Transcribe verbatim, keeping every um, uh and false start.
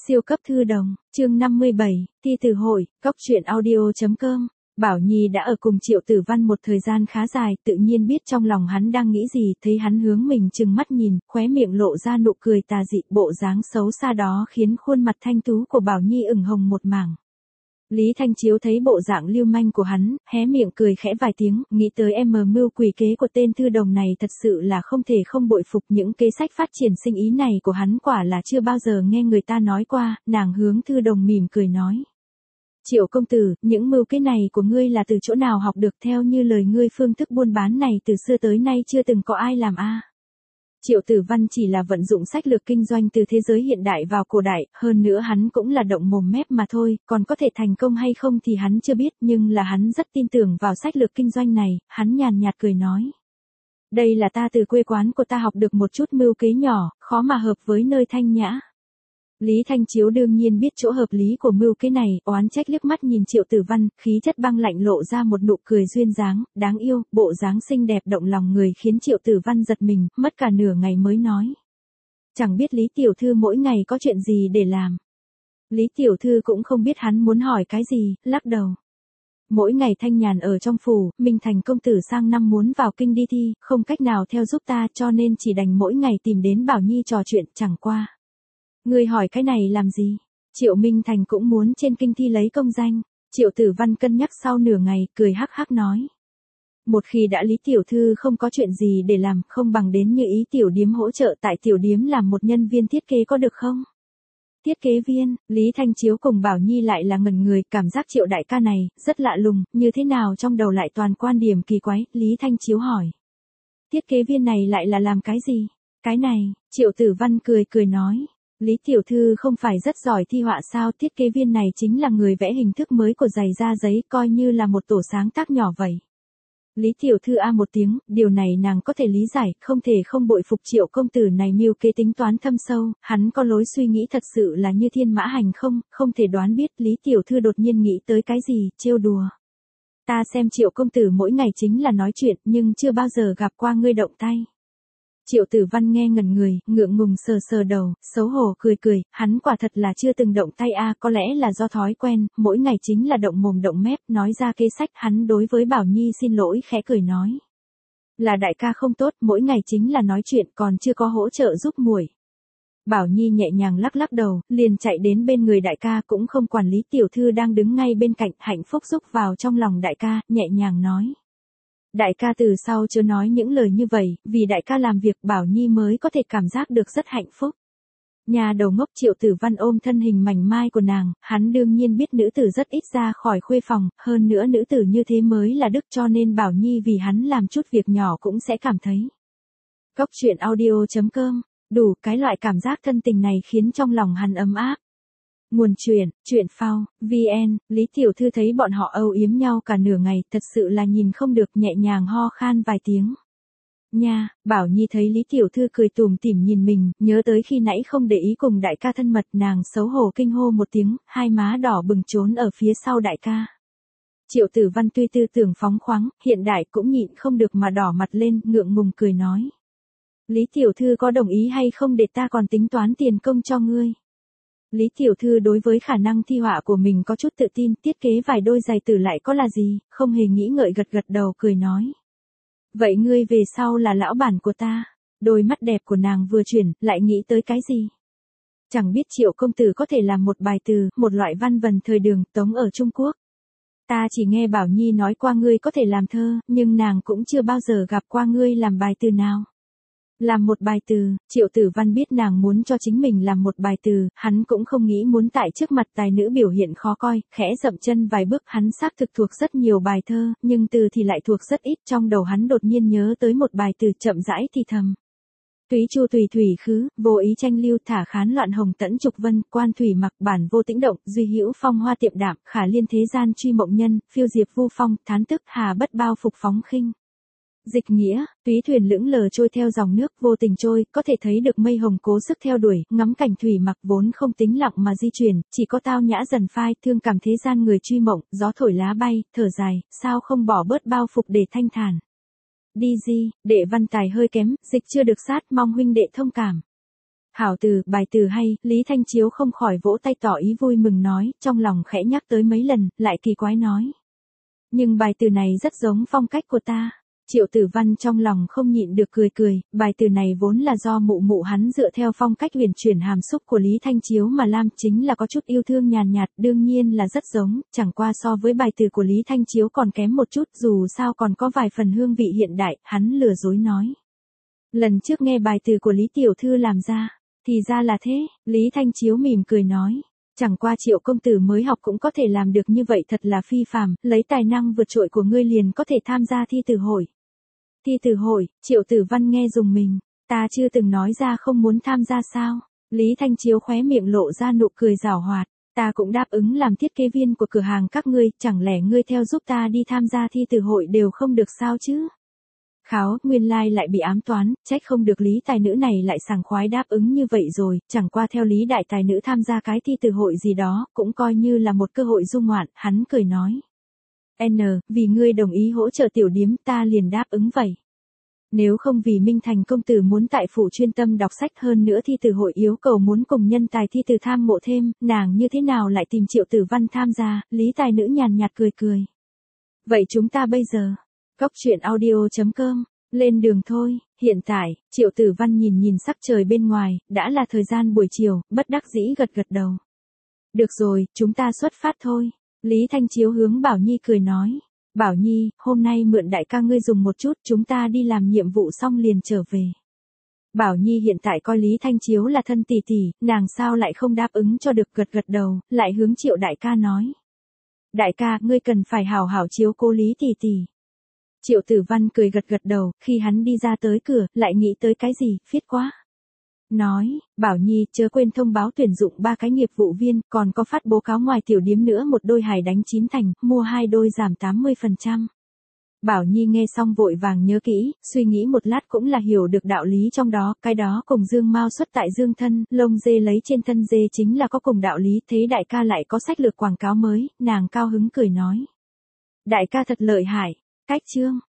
Siêu cấp thư đồng, chương năm mươi bảy, thi từ hội, cóc truyện audio.com. Bảo Nhi đã ở cùng Triệu Tử Văn một thời gian khá dài, tự nhiên biết trong lòng hắn đang nghĩ gì, thấy hắn hướng mình trừng mắt nhìn, khóe miệng lộ ra nụ cười tà dị, bộ dáng xấu xa đó khiến khuôn mặt thanh tú của Bảo Nhi ửng hồng một mảng. Lý Thanh Chiếu thấy bộ dạng lưu manh của hắn, hé miệng cười khẽ vài tiếng, nghĩ tới em mờ mưu quỷ kế của tên thư đồng này thật sự là không thể không bội phục, những kế sách phát triển sinh ý này của hắn quả là chưa bao giờ nghe người ta nói qua. Nàng hướng thư đồng mỉm cười nói: Triệu công tử, những mưu kế này của ngươi là từ chỗ nào học được? Theo như lời ngươi, phương thức buôn bán này từ xưa tới nay chưa từng có ai làm a. Triệu Tử Văn chỉ là vận dụng sách lược kinh doanh từ thế giới hiện đại vào cổ đại, hơn nữa hắn cũng là động mồm mép mà thôi, còn có thể thành công hay không thì hắn chưa biết, nhưng là hắn rất tin tưởng vào sách lược kinh doanh này. Hắn nhàn nhạt cười nói: Đây là ta từ quê quán của ta học được một chút mưu kế nhỏ, khó mà hợp với nơi thanh nhã. Lý Thanh Chiếu đương nhiên biết chỗ hợp lý của mưu kế này, oán trách liếc mắt nhìn Triệu Tử Văn, khí chất băng lạnh lộ ra một nụ cười duyên dáng, đáng yêu, bộ dáng xinh đẹp động lòng người khiến Triệu Tử Văn giật mình, mất cả nửa ngày mới nói: Chẳng biết Lý tiểu thư mỗi ngày có chuyện gì để làm. Lý tiểu thư cũng không biết hắn muốn hỏi cái gì, lắc đầu. Mỗi ngày thanh nhàn ở trong phủ, Minh Thành công tử sang năm muốn vào kinh đi thi, không cách nào theo giúp ta, cho nên chỉ đành mỗi ngày tìm đến Bảo Nhi trò chuyện. Chẳng qua, ngươi hỏi cái này làm gì? Triệu Minh Thành cũng muốn trên kinh thi lấy công danh. Triệu Tử Văn cân nhắc sau nửa ngày, cười hắc hắc nói: Một khi đã Lý tiểu thư không có chuyện gì để làm, không bằng đến như ý tiểu điếm hỗ trợ tại tiểu điếm làm một nhân viên thiết kế có được không? Thiết kế viên? Lý Thanh Chiếu cùng Bảo Nhi lại là ngẩn người, cảm giác Triệu đại ca này rất lạ lùng, như thế nào trong đầu lại toàn quan điểm kỳ quái. Lý Thanh Chiếu hỏi: Thiết kế viên này lại là làm cái gì? Cái này, Triệu Tử Văn cười cười nói: Lý tiểu thư không phải rất giỏi thi họa sao? Thiết kế viên này chính là người vẽ hình thức mới của giày da giấy, coi như là một tổ sáng tác nhỏ vậy. Lý tiểu thư a một tiếng, điều này nàng có thể lý giải, không thể không bội phục Triệu công tử này mưu kế tính toán thâm sâu, hắn có lối suy nghĩ thật sự là như thiên mã hành không, không thể đoán biết. Lý tiểu thư đột nhiên nghĩ tới cái gì, trêu đùa: Ta xem Triệu công tử mỗi ngày chính là nói chuyện, nhưng chưa bao giờ gặp qua ngươi động tay. Triệu Tử Văn nghe ngẩn người, ngượng ngùng sờ sờ đầu, xấu hổ cười cười, hắn quả thật là chưa từng động tay a, có lẽ là do thói quen, mỗi ngày chính là động mồm động mép, nói ra kế sách. Hắn đối với Bảo Nhi xin lỗi khẽ cười nói: Là đại ca không tốt, mỗi ngày chính là nói chuyện, còn chưa có hỗ trợ giúp muội. Bảo Nhi nhẹ nhàng lắc lắc đầu, liền chạy đến bên người đại ca, cũng không quản Lý tiểu thư đang đứng ngay bên cạnh, hạnh phúc rúc vào trong lòng đại ca, nhẹ nhàng nói: Đại ca từ sau chớ nói những lời như vậy, vì đại ca làm việc Bảo Nhi mới có thể cảm giác được rất hạnh phúc. Nhà đầu ngốc. Triệu Tử Văn ôm thân hình mảnh mai của nàng, hắn đương nhiên biết nữ tử rất ít ra khỏi khuê phòng, hơn nữa nữ tử như thế mới là đức, cho nên Bảo Nhi vì hắn làm chút việc nhỏ cũng sẽ cảm thấy. Cóc truyện audio.com, đủ cái loại cảm giác thân tình này khiến trong lòng hắn ấm áp. Nguồn truyện, truyện phao, vn. Lý tiểu thư thấy bọn họ âu yếm nhau cả nửa ngày, thật sự là nhìn không được, nhẹ nhàng ho khan vài tiếng. Nha, Bảo Nhi thấy Lý tiểu thư cười tủm tỉm nhìn mình, nhớ tới khi nãy không để ý cùng đại ca thân mật, nàng xấu hổ kinh hô một tiếng, hai má đỏ bừng trốn ở phía sau đại ca. Triệu Tử Văn tuy tư tưởng phóng khoáng, hiện đại cũng nhịn không được mà đỏ mặt lên, ngượng ngùng cười nói: Lý tiểu thư có đồng ý hay không để ta còn tính toán tiền công cho ngươi? Lý tiểu thư đối với khả năng thi họa của mình có chút tự tin, thiết kế vài đôi giày tử lại có là gì, không hề nghĩ ngợi gật gật đầu cười nói: Vậy ngươi về sau là lão bản của ta. Đôi mắt đẹp của nàng vừa chuyển, lại nghĩ tới cái gì? Chẳng biết Triệu công tử có thể làm một bài từ, một loại văn vần thời Đường Tống ở Trung Quốc. Ta chỉ nghe Bảo Nhi nói qua ngươi có thể làm thơ, nhưng nàng cũng chưa bao giờ gặp qua ngươi làm bài từ nào. Làm một bài từ? Triệu Tử Văn biết nàng muốn cho chính mình làm một bài từ, hắn cũng không nghĩ muốn tại trước mặt tài nữ biểu hiện khó coi, khẽ dậm chân vài bước. Hắn xác thực thuộc rất nhiều bài thơ, nhưng từ thì lại thuộc rất ít. Trong đầu hắn đột nhiên nhớ tới một bài từ, chậm rãi thì thầm: Túy chu tùy thủy khứ, vô ý tranh lưu, thả khán loạn hồng tẫn trục vân, quan thủy mặc bản vô tĩnh động, duy hữu phong hoa tiệm đạm, khả liên thế gian truy mộng nhân, phiêu diệp vu phong, thán tức hà bất bao phục phóng khinh. Dịch nghĩa, túy thuyền lững lờ trôi theo dòng nước, vô tình trôi, có thể thấy được mây hồng cố sức theo đuổi, ngắm cảnh thủy mặc vốn không tính lặng mà di chuyển, chỉ có tao nhã dần phai, thương cảm thế gian người truy mộng, gió thổi lá bay, thở dài, sao không bỏ bớt bao phục để thanh thản. Đi di, đệ văn tài hơi kém, dịch chưa được sát, mong huynh đệ thông cảm. Hảo từ, bài từ hay, Lý Thanh Chiếu không khỏi vỗ tay tỏ ý vui mừng nói, trong lòng khẽ nhắc tới mấy lần, lại kỳ quái nói. Nhưng bài từ này rất giống phong cách của ta. Triệu Tử Văn trong lòng không nhịn được cười cười, bài từ này vốn là do mụ mụ hắn dựa theo phong cách huyền chuyển hàm xúc của Lý Thanh Chiếu mà làm, chính là có chút yêu thương nhàn nhạt, đương nhiên là rất giống, chẳng qua so với bài từ của Lý Thanh Chiếu còn kém một chút, dù sao còn có vài phần hương vị hiện đại, hắn lừa dối nói. Lần trước nghe bài từ của Lý Tiểu Thư làm ra, thì ra là thế, Lý Thanh Chiếu mỉm cười nói. Chẳng qua Triệu công tử mới học cũng có thể làm được như vậy thật là phi phàm, lấy tài năng vượt trội của ngươi liền có thể tham gia thi từ hội. Thi từ hội, Triệu Tử Văn nghe rùng mình, ta chưa từng nói ra không muốn tham gia sao? Lý Thanh Chiếu khóe miệng lộ ra nụ cười giảo hoạt, ta cũng đáp ứng làm thiết kế viên của cửa hàng các ngươi, chẳng lẽ ngươi theo giúp ta đi tham gia thi từ hội đều không được sao chứ? Kháo, nguyên lai lại bị ám toán, trách không được Lý tài nữ này lại sảng khoái đáp ứng như vậy rồi, chẳng qua theo Lý đại tài nữ tham gia cái thi từ hội gì đó, cũng coi như là một cơ hội dung ngoạn, hắn cười nói. N, vì ngươi đồng ý hỗ trợ tiểu điếm ta liền đáp ứng vậy. Nếu không vì Minh Thành công tử muốn tại phủ chuyên tâm đọc sách hơn nữa thi từ hội yêu cầu muốn cùng nhân tài thi từ tham ngộ thêm, nàng như thế nào lại tìm Triệu Tử Văn tham gia, Lý tài nữ nhàn nhạt cười cười. Vậy chúng ta bây giờ, Cốc truyện audio chấm com, lên đường thôi, hiện tại, Triệu Tử Văn nhìn nhìn sắc trời bên ngoài, đã là thời gian buổi chiều, bất đắc dĩ gật gật đầu. Được rồi, chúng ta xuất phát thôi. Lý Thanh Chiếu hướng Bảo Nhi cười nói. Bảo Nhi, hôm nay mượn đại ca ngươi dùng một chút, chúng ta đi làm nhiệm vụ xong liền trở về. Bảo Nhi hiện tại coi Lý Thanh Chiếu là thân tỷ tỷ, nàng sao lại không đáp ứng cho được, gật gật đầu, lại hướng Triệu đại ca nói. Đại ca, ngươi cần phải hảo hảo chiếu cô Lý tỷ tỷ. Triệu Tử Văn cười gật gật đầu, khi hắn đi ra tới cửa, lại nghĩ tới cái gì, phiết quá. Nói, Bảo Nhi, chớ quên thông báo tuyển dụng ba cái nghiệp vụ viên, còn có phát bố cáo ngoài tiểu điếm nữa một đôi hài đánh chín thành, mua hai đôi giảm tám mươi phần trăm. Bảo Nhi nghe xong vội vàng nhớ kỹ, suy nghĩ một lát cũng là hiểu được đạo lý trong đó, cái đó cùng dương mao xuất tại dương thân, lông dê lấy trên thân dê chính là có cùng đạo lý, thế đại ca lại có sách lược quảng cáo mới, nàng cao hứng cười nói. Đại ca thật lợi hại, cách chương.